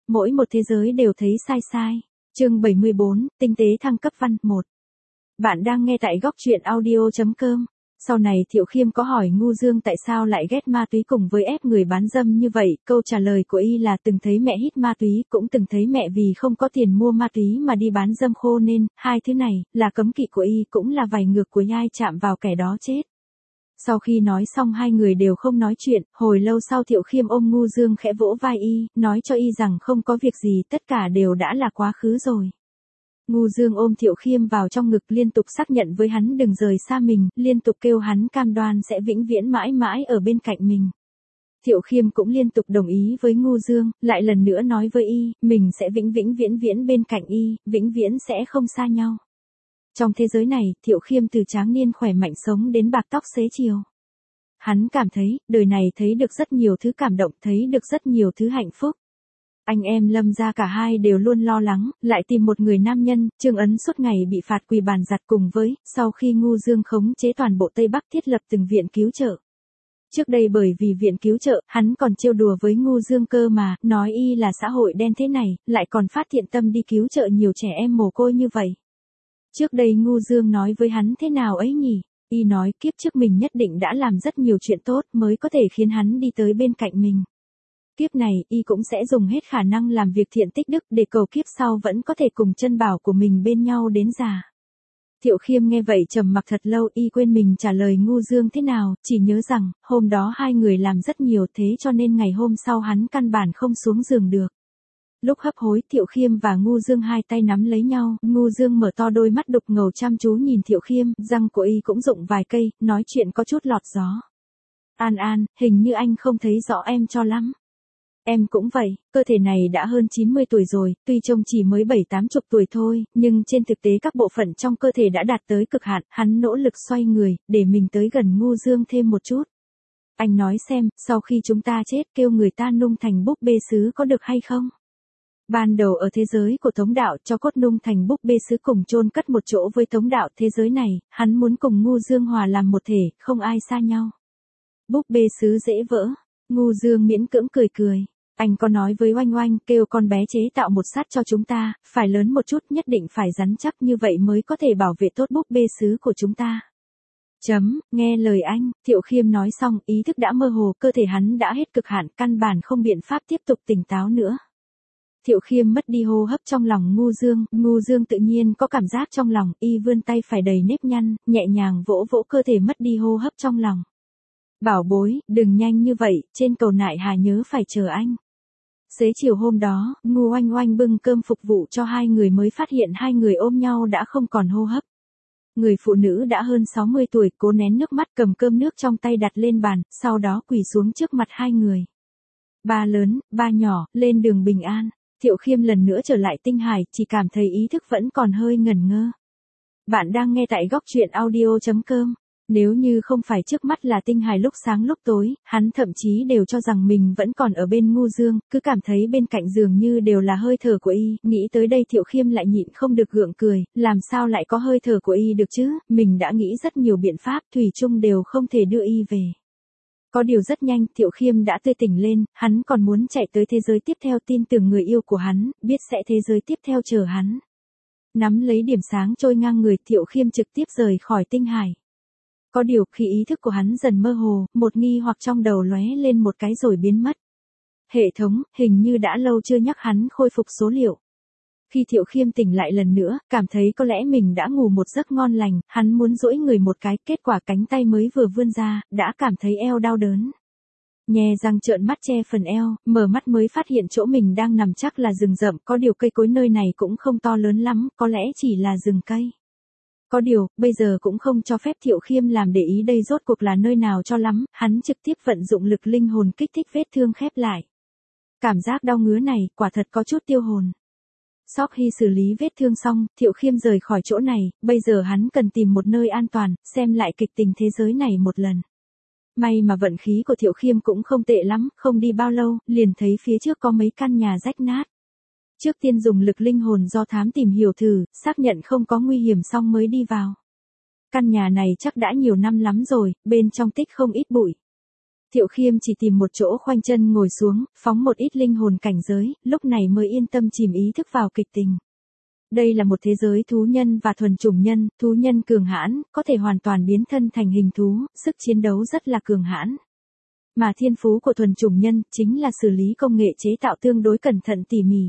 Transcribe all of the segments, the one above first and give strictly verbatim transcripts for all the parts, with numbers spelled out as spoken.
Mỗi một thế giới đều thấy sai sai. Chương bảy mươi bốn, tinh tế thăng cấp văn một. Bạn đang nghe tại góc truyện audio chấm com. Sau này Thiệu Khiêm có hỏi Ngu Dương tại sao lại ghét ma túy cùng với ép người bán dâm như vậy, câu trả lời của y là từng thấy mẹ hít ma túy, cũng từng thấy mẹ vì không có tiền mua ma túy mà đi bán dâm khô nên, hai thứ này, là cấm kỵ của y cũng là vài ngược của nhai chạm vào kẻ đó chết. Sau khi nói xong hai người đều không nói chuyện, hồi lâu sau Thiệu Khiêm ôm Ngu Dương khẽ vỗ vai y, nói cho y rằng không có việc gì, tất cả đều đã là quá khứ rồi. Ngu Dương ôm Thiệu Khiêm vào trong ngực liên tục xác nhận với hắn đừng rời xa mình, liên tục kêu hắn cam đoan sẽ vĩnh viễn mãi mãi ở bên cạnh mình. Thiệu Khiêm cũng liên tục đồng ý với Ngu Dương, lại lần nữa nói với y, mình sẽ vĩnh vĩnh viễn viễn bên cạnh y, vĩnh viễn sẽ không xa nhau. Trong thế giới này, Thiệu Khiêm từ tráng niên khỏe mạnh sống đến bạc tóc xế chiều. Hắn cảm thấy, đời này thấy được rất nhiều thứ cảm động, thấy được rất nhiều thứ hạnh phúc. Anh em Lâm gia cả hai đều luôn lo lắng, lại tìm một người nam nhân, Trương Ấn suốt ngày bị phạt quỳ bàn giặt cùng với, sau khi Ngu Dương khống chế toàn bộ Tây Bắc thiết lập từng viện cứu trợ. Trước đây bởi vì viện cứu trợ, hắn còn trêu đùa với Ngu Dương cơ mà, nói y là xã hội đen thế này, lại còn phát thiện tâm đi cứu trợ nhiều trẻ em mồ côi như vậy. Trước đây Ngu Dương nói với hắn thế nào ấy nhỉ? Y nói kiếp trước mình nhất định đã làm rất nhiều chuyện tốt mới có thể khiến hắn đi tới bên cạnh mình. Kiếp này, y cũng sẽ dùng hết khả năng làm việc thiện tích đức để cầu kiếp sau vẫn có thể cùng chân bảo của mình bên nhau đến già. Thiệu Khiêm nghe vậy trầm mặc thật lâu, y quên mình trả lời Ngu Dương thế nào, chỉ nhớ rằng, hôm đó hai người làm rất nhiều thế cho nên ngày hôm sau hắn căn bản không xuống giường được. Lúc hấp hối, Thiệu Khiêm và Ngu Dương hai tay nắm lấy nhau, Ngu Dương mở to đôi mắt đục ngầu chăm chú nhìn Thiệu Khiêm, răng của y cũng rụng vài cây, nói chuyện có chút lọt gió. An An, hình như anh không thấy rõ em cho lắm. Em cũng vậy, cơ thể này đã hơn chín mươi tuổi rồi, tuy trông chỉ mới bảy tám chục tuổi thôi, nhưng trên thực tế các bộ phận trong cơ thể đã đạt tới cực hạn, hắn nỗ lực xoay người, để mình tới gần Ngu Dương thêm một chút. Anh nói xem, sau khi chúng ta chết kêu người ta nung thành búp bê sứ có được hay không? Ban đầu ở thế giới của Tống Đạo cho cốt nung thành búp bê sứ cùng chôn cất một chỗ với Tống Đạo thế giới này, hắn muốn cùng Ngu Dương hòa làm một thể, không ai xa nhau. Búp bê sứ dễ vỡ, Ngu Dương miễn cưỡng cười cười. Anh có nói với Oanh Oanh kêu con bé chế tạo một sắt cho chúng ta, phải lớn một chút nhất định phải rắn chắc như vậy mới có thể bảo vệ tốt búp bê sứ của chúng ta. Chấm, nghe lời anh, Thiệu Khiêm nói xong, ý thức đã mơ hồ, cơ thể hắn đã hết cực hạn, căn bản không biện pháp tiếp tục tỉnh táo nữa. Thiệu Khiêm mất đi hô hấp trong lòng Ngu Dương, Ngu Dương tự nhiên có cảm giác trong lòng, y vươn tay phải đầy nếp nhăn, nhẹ nhàng vỗ vỗ cơ thể mất đi hô hấp trong lòng. Bảo bối, đừng nhanh như vậy, trên cầu Nại Hà nhớ phải chờ anh. Xế chiều hôm đó, Ngu Oanh Oanh bưng cơm phục vụ cho hai người mới phát hiện hai người ôm nhau đã không còn hô hấp. Người phụ nữ đã hơn sáu mươi tuổi cố nén nước mắt cầm cơm nước trong tay đặt lên bàn, sau đó quỳ xuống trước mặt hai người. Ba lớn, ba nhỏ, lên đường bình an. Thiệu Khiêm lần nữa trở lại tinh hải, chỉ cảm thấy ý thức vẫn còn hơi ngẩn ngơ. Bạn đang nghe tại góc truyện audio chấm com. Nếu như không phải trước mắt là tinh hải lúc sáng lúc tối, hắn thậm chí đều cho rằng mình vẫn còn ở bên Ngu Dương, cứ cảm thấy bên cạnh dường như đều là hơi thở của y, nghĩ tới đây Thiệu Khiêm lại nhịn không được gượng cười, làm sao lại có hơi thở của y được chứ, mình đã nghĩ rất nhiều biện pháp, thủy chung đều không thể đưa y về. Có điều rất nhanh, Thiệu Khiêm đã tươi tỉnh lên, hắn còn muốn chạy tới thế giới tiếp theo tin tưởng người yêu của hắn, biết sẽ thế giới tiếp theo chờ hắn. Nắm lấy điểm sáng trôi ngang người, Thiệu Khiêm trực tiếp rời khỏi tinh hải. Có điều, khi ý thức của hắn dần mơ hồ, một nghi hoặc trong đầu lóe lên một cái rồi biến mất. Hệ thống, hình như đã lâu chưa nhắc hắn khôi phục số liệu. Khi Thiệu Khiêm tỉnh lại lần nữa, cảm thấy có lẽ mình đã ngủ một giấc ngon lành, hắn muốn duỗi người một cái, kết quả cánh tay mới vừa vươn ra, đã cảm thấy eo đau đớn. Nhè răng trợn mắt che phần eo, mở mắt mới phát hiện chỗ mình đang nằm chắc là rừng rậm, có điều cây cối nơi này cũng không to lớn lắm, có lẽ chỉ là rừng cây. Có điều, bây giờ cũng không cho phép Thiệu Khiêm làm để ý đây rốt cuộc là nơi nào cho lắm, hắn trực tiếp vận dụng lực linh hồn kích thích vết thương khép lại. Cảm giác đau ngứa này, quả thật có chút tiêu hồn. Sau khi xử lý vết thương xong, Thiệu Khiêm rời khỏi chỗ này, bây giờ hắn cần tìm một nơi an toàn, xem lại kịch tình thế giới này một lần. May mà vận khí của Thiệu Khiêm cũng không tệ lắm, không đi bao lâu, liền thấy phía trước có mấy căn nhà rách nát. Trước tiên dùng lực linh hồn do thám tìm hiểu thử, xác nhận không có nguy hiểm xong mới đi vào. Căn nhà này chắc đã nhiều năm lắm rồi, bên trong tích không ít bụi. Thiệu Khiêm chỉ tìm một chỗ khoanh chân ngồi xuống, phóng một ít linh hồn cảnh giới, lúc này mới yên tâm chìm ý thức vào kịch tình. Đây là một thế giới thú nhân và thuần chủng nhân, thú nhân cường hãn, có thể hoàn toàn biến thân thành hình thú, sức chiến đấu rất là cường hãn. Mà thiên phú của thuần chủng nhân chính là xử lý công nghệ chế tạo tương đối cẩn thận tỉ mỉ.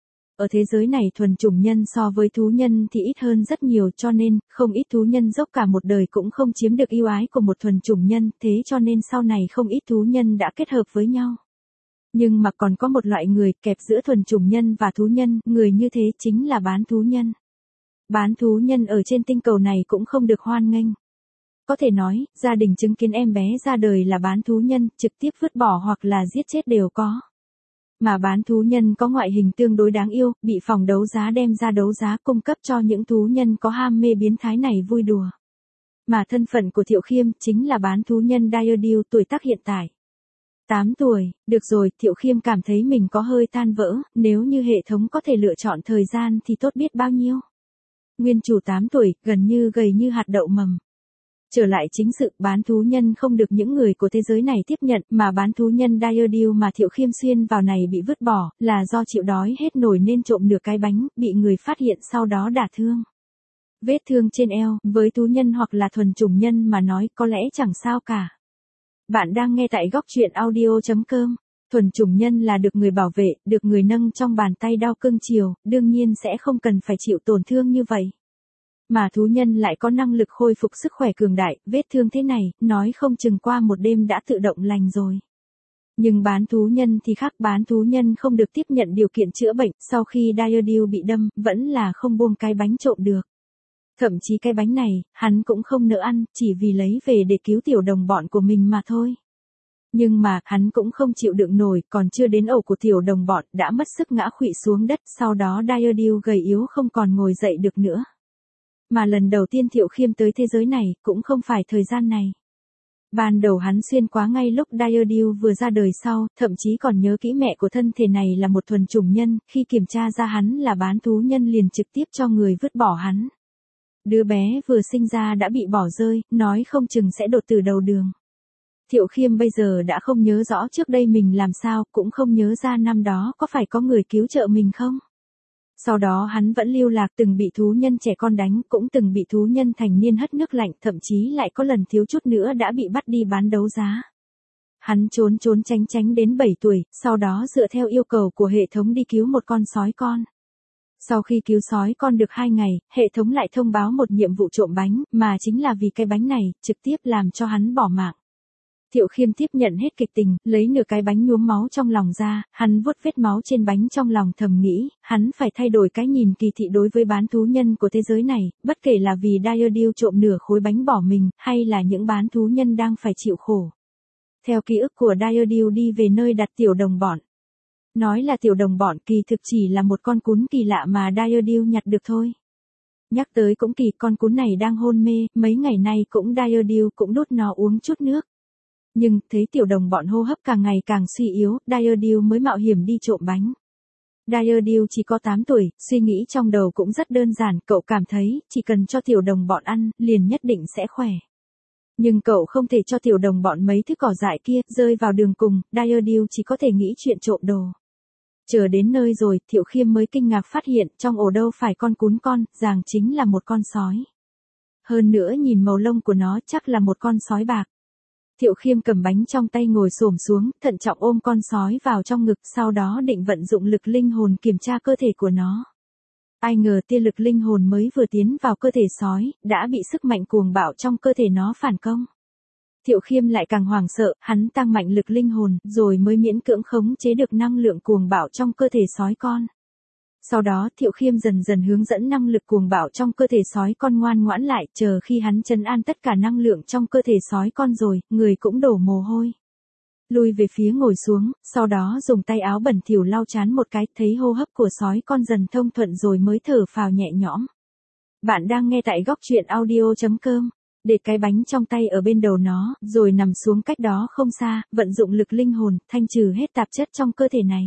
Ở thế giới này thuần chủng nhân so với thú nhân thì ít hơn rất nhiều, cho nên không ít thú nhân dốc cả một đời cũng không chiếm được yêu ái của một thuần chủng nhân, thế cho nên sau này không ít thú nhân đã kết hợp với nhau. Nhưng mà còn có một loại người kẹp giữa thuần chủng nhân và thú nhân, người như thế chính là bán thú nhân. Bán thú nhân ở trên tinh cầu này cũng không được hoan nghênh. Có thể nói, gia đình chứng kiến em bé ra đời là bán thú nhân, trực tiếp vứt bỏ hoặc là giết chết đều có. Mà bán thú nhân có ngoại hình tương đối đáng yêu, bị phòng đấu giá đem ra đấu giá cung cấp cho những thú nhân có ham mê biến thái này vui đùa. Mà thân phận của Thiệu Khiêm chính là bán thú nhân Daredevil, tuổi tác hiện tại tám tuổi, được rồi, Thiệu Khiêm cảm thấy mình có hơi tan vỡ, nếu như hệ thống có thể lựa chọn thời gian thì tốt biết bao nhiêu. Nguyên chủ tám tuổi, gần như gầy như hạt đậu mầm. Trở lại chính sự, bán thú nhân không được những người của thế giới này tiếp nhận, mà bán thú nhân Daredevil mà Thiệu Khiêm xuyên vào này bị vứt bỏ, là do chịu đói hết nổi nên trộm nửa cái bánh, bị người phát hiện sau đó đả thương. Vết thương trên eo, với thú nhân hoặc là thuần chủng nhân mà nói có lẽ chẳng sao cả. Bạn đang nghe tại góc truyện audio chấm com. Thuần chủng nhân là được người bảo vệ, được người nâng trong bàn tay đau cưng chiều, đương nhiên sẽ không cần phải chịu tổn thương như vậy. Mà thú nhân lại có năng lực khôi phục sức khỏe cường đại, vết thương thế này, nói không chừng qua một đêm đã tự động lành rồi. Nhưng bán thú nhân thì khác, bán thú nhân không được tiếp nhận điều kiện chữa bệnh, sau khi Daredevil bị đâm, vẫn là không buông cái bánh trộm được. Thậm chí cái bánh này, hắn cũng không nỡ ăn, chỉ vì lấy về để cứu tiểu đồng bọn của mình mà thôi. Nhưng mà, hắn cũng không chịu đựng nổi, còn chưa đến ổ của tiểu đồng bọn, đã mất sức ngã khuỵu xuống đất, sau đó Daredevil gầy yếu không còn ngồi dậy được nữa. Mà lần đầu tiên Thiệu Khiêm tới thế giới này, cũng không phải thời gian này. Ban đầu hắn xuyên quá ngay lúc Daredevil vừa ra đời sau, thậm chí còn nhớ kỹ mẹ của thân thể này là một thuần chủng nhân, khi kiểm tra ra hắn là bán thú nhân liền trực tiếp cho người vứt bỏ hắn. Đứa bé vừa sinh ra đã bị bỏ rơi, nói không chừng sẽ đột tử đầu đường. Thiệu Khiêm bây giờ đã không nhớ rõ trước đây mình làm sao, cũng không nhớ ra năm đó có phải có người cứu trợ mình không. Sau đó hắn vẫn lưu lạc, từng bị thú nhân trẻ con đánh, cũng từng bị thú nhân thành niên hất nước lạnh, thậm chí lại có lần thiếu chút nữa đã bị bắt đi bán đấu giá. Hắn trốn trốn tránh tránh đến bảy tuổi, sau đó dựa theo yêu cầu của hệ thống đi cứu một con sói con. Sau khi cứu sói con được hai ngày, hệ thống lại thông báo một nhiệm vụ trộm bánh, mà chính là vì cái bánh này, trực tiếp làm cho hắn bỏ mạng. Thiệu Khiêm tiếp nhận hết kịch tình, lấy nửa cái bánh nhuốm máu trong lòng ra, hắn vuốt vết máu trên bánh trong lòng thầm nghĩ, hắn phải thay đổi cái nhìn kỳ thị đối với bán thú nhân của thế giới này, bất kể là vì Daredevil trộm nửa khối bánh bỏ mình, hay là những bán thú nhân đang phải chịu khổ. Theo ký ức của Daredevil đi về nơi đặt tiểu đồng bọn. Nói là tiểu đồng bọn kỳ thực chỉ là một con cún kỳ lạ mà Daredevil nhặt được thôi. Nhắc tới cũng kỳ, con cún này đang hôn mê, mấy ngày nay cũng Daredevil cũng đút nó uống chút nước. Nhưng, thấy tiểu đồng bọn hô hấp càng ngày càng suy yếu, Daredevil mới mạo hiểm đi trộm bánh. Daredevil chỉ có tám tuổi, suy nghĩ trong đầu cũng rất đơn giản, cậu cảm thấy, chỉ cần cho tiểu đồng bọn ăn, liền nhất định sẽ khỏe. Nhưng cậu không thể cho tiểu đồng bọn mấy thứ cỏ dại kia, rơi vào đường cùng, Daredevil chỉ có thể nghĩ chuyện trộm đồ. Chờ đến nơi rồi, Thiệu Khiêm mới kinh ngạc phát hiện, trong ổ đâu phải con cún con, ràng chính là một con sói. Hơn nữa nhìn màu lông của nó chắc là một con sói bạc. Thiệu Khiêm cầm bánh trong tay ngồi xổm xuống, thận trọng ôm con sói vào trong ngực, sau đó định vận dụng lực linh hồn kiểm tra cơ thể của nó. Ai ngờ tia lực linh hồn mới vừa tiến vào cơ thể sói, đã bị sức mạnh cuồng bạo trong cơ thể nó phản công. Thiệu Khiêm lại càng hoảng sợ, hắn tăng mạnh lực linh hồn, rồi mới miễn cưỡng khống chế được năng lượng cuồng bạo trong cơ thể sói con. Sau đó Thiệu Khiêm dần dần hướng dẫn năng lực cuồng bạo trong cơ thể sói con ngoan ngoãn lại, chờ khi hắn trấn an tất cả năng lượng trong cơ thể sói con rồi, người cũng đổ mồ hôi. Lui về phía ngồi xuống, sau đó dùng tay áo bẩn thỉu lau chán một cái, thấy hô hấp của sói con dần thông thuận rồi mới thở phào nhẹ nhõm. Bạn đang nghe tại góc truyện audio chấm com. Để cái bánh trong tay ở bên đầu nó, rồi nằm xuống cách đó không xa, vận dụng lực linh hồn, thanh trừ hết tạp chất trong cơ thể này.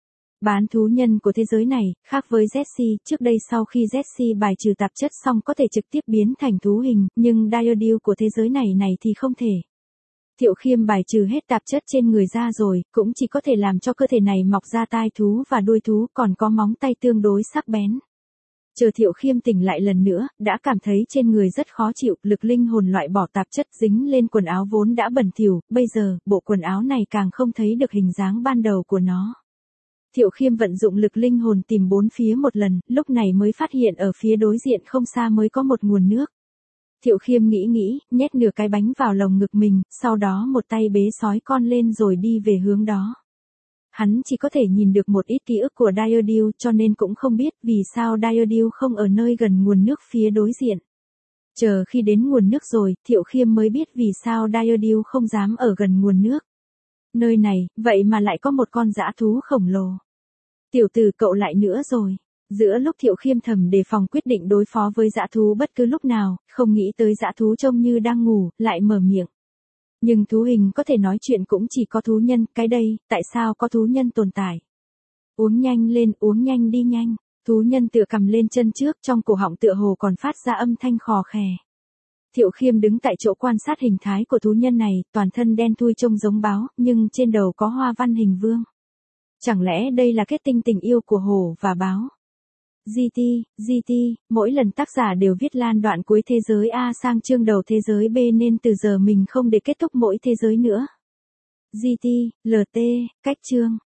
Bán thú nhân của thế giới này, khác với Jesse, trước đây sau khi Jesse bài trừ tạp chất xong có thể trực tiếp biến thành thú hình, nhưng Daredevil của thế giới này này thì không thể. Thiệu Khiêm bài trừ hết tạp chất trên người ra rồi, cũng chỉ có thể làm cho cơ thể này mọc ra tai thú và đuôi thú, còn có móng tay tương đối sắc bén. Chờ Thiệu Khiêm tỉnh lại lần nữa, đã cảm thấy trên người rất khó chịu, lực linh hồn loại bỏ tạp chất dính lên quần áo vốn đã bẩn thỉu, bây giờ, bộ quần áo này càng không thấy được hình dáng ban đầu của nó. Thiệu Khiêm vận dụng lực linh hồn tìm bốn phía một lần, lúc này mới phát hiện ở phía đối diện không xa mới có một nguồn nước. Thiệu Khiêm nghĩ nghĩ, nhét nửa cái bánh vào lồng ngực mình, sau đó một tay bế sói con lên rồi đi về hướng đó. Hắn chỉ có thể nhìn được một ít ký ức của Diodil cho nên cũng không biết vì sao Diodil không ở nơi gần nguồn nước phía đối diện. Chờ khi đến nguồn nước rồi, Thiệu Khiêm mới biết vì sao Diodil không dám ở gần nguồn nước. Nơi này, vậy mà lại có một con dã thú khổng lồ. Tiểu tử cậu lại nữa rồi. Giữa lúc Thiệu Khiêm thầm đề phòng quyết định đối phó với dã thú bất cứ lúc nào, không nghĩ tới dã thú trông như đang ngủ, lại mở miệng. Nhưng thú hình có thể nói chuyện cũng chỉ có thú nhân, cái đây, tại sao có thú nhân tồn tại? Uống nhanh lên, uống nhanh đi nhanh. Thú nhân tựa cầm lên chân trước, trong cổ họng tựa hồ còn phát ra âm thanh khò khè. Thiệu Khiêm đứng tại chỗ quan sát hình thái của thú nhân này, toàn thân đen thui trông giống báo, nhưng trên đầu có hoa văn hình vương. Chẳng lẽ đây là kết tinh tình yêu của hổ và báo? giê tê, giê tê, mỗi lần tác giả đều viết lan đoạn cuối thế giới A sang chương đầu thế giới B nên từ giờ mình không để kết thúc mỗi thế giới nữa. giê tê, lờ tê, cách chương.